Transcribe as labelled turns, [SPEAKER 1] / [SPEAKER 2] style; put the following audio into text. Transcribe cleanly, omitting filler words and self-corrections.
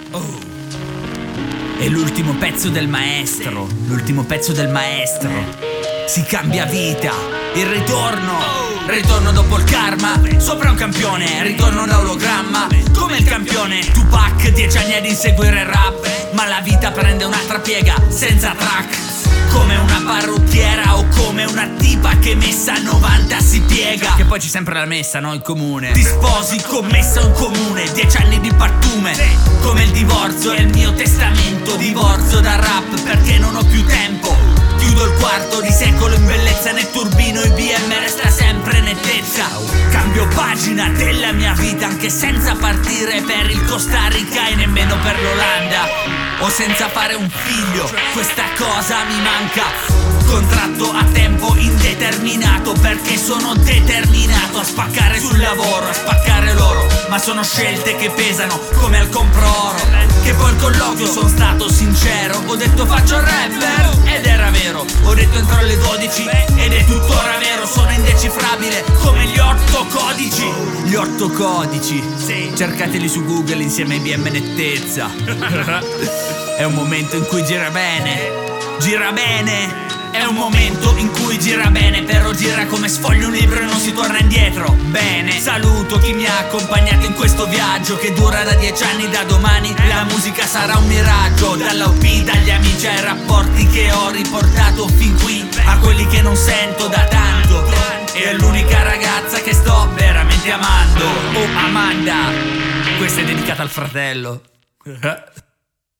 [SPEAKER 1] Oh. È l'ultimo pezzo del maestro. L'ultimo pezzo del maestro. Si cambia vita. Il ritorno. Ritorno dopo il karma. Sopra un campione. Ritorno da ologramma. Come il campione Tupac, 10 anni ad inseguire il rap. Ma la vita prende un'altra piega senza track. Come una parrucchiera o come una tipa che messa a 90 si piega. Che poi c'è sempre la messa, no? In comune. Ti sposi, commessa un comune. 10 anni di pattume. Come il divorzio è il mio testamento. Divorzio dal rap perché non ho più tempo. Chiudo il quarto di secolo in bellezza. Nel turbino IBM resta sempre nettezza. Cambio pagina della mia vita anche senza partire per il Costa Rica e nemmeno per l'Olanda. O senza fare un figlio, questa cosa mi manca. Contratto a tempo indeterminato perché sono determinato a spaccare sul lavoro, a spaccare loro. Ma sono scelte che pesano come al compro oro. Che poi il colloquio sono stato sincero. Ho detto faccio il rapper ed era vero. Ho detto entro le 12 ed è tuttora vero. Sono indecifrabile come gli 8 codici. Gli 8 codici, sì. Cercateli su Google insieme ai IBM Nettezza. È un momento in cui gira bene. Gira bene. È un momento in cui gira bene, però gira come sfoglio un libro e non si torna indietro. Bene, saluto chi mi ha accompagnato in questo viaggio che dura da 10 anni. Da domani la musica sarà un miraggio. Dall'OP, dagli amici ai rapporti che ho riportato fin qui, a quelli che non sento da tanto. E è l'unica ragazza che sto veramente amando. Oh Amanda, questa è dedicata al fratello.